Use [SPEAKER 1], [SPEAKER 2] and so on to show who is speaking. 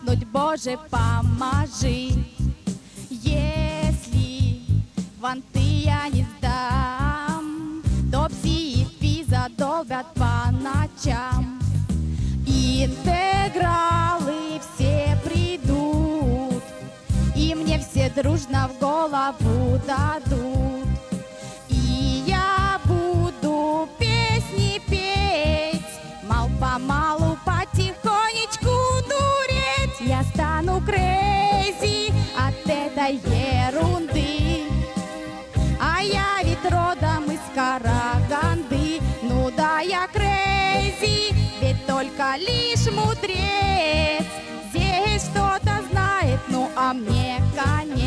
[SPEAKER 1] ляпнуть, Боже, поможи. Если ванты я не сдам, то пси и физа долбят по ночам. Интегралы все придут, и мне все дружно в голову дадут. И я буду песни петь, мал-помалу потихонечку дуреть. Я стану крейзи от этой ерунды, а я ведь родом из Караганды. Ну да, я крейзи, ведь только лишь мудрец здесь что-то знает, ну а мне конец.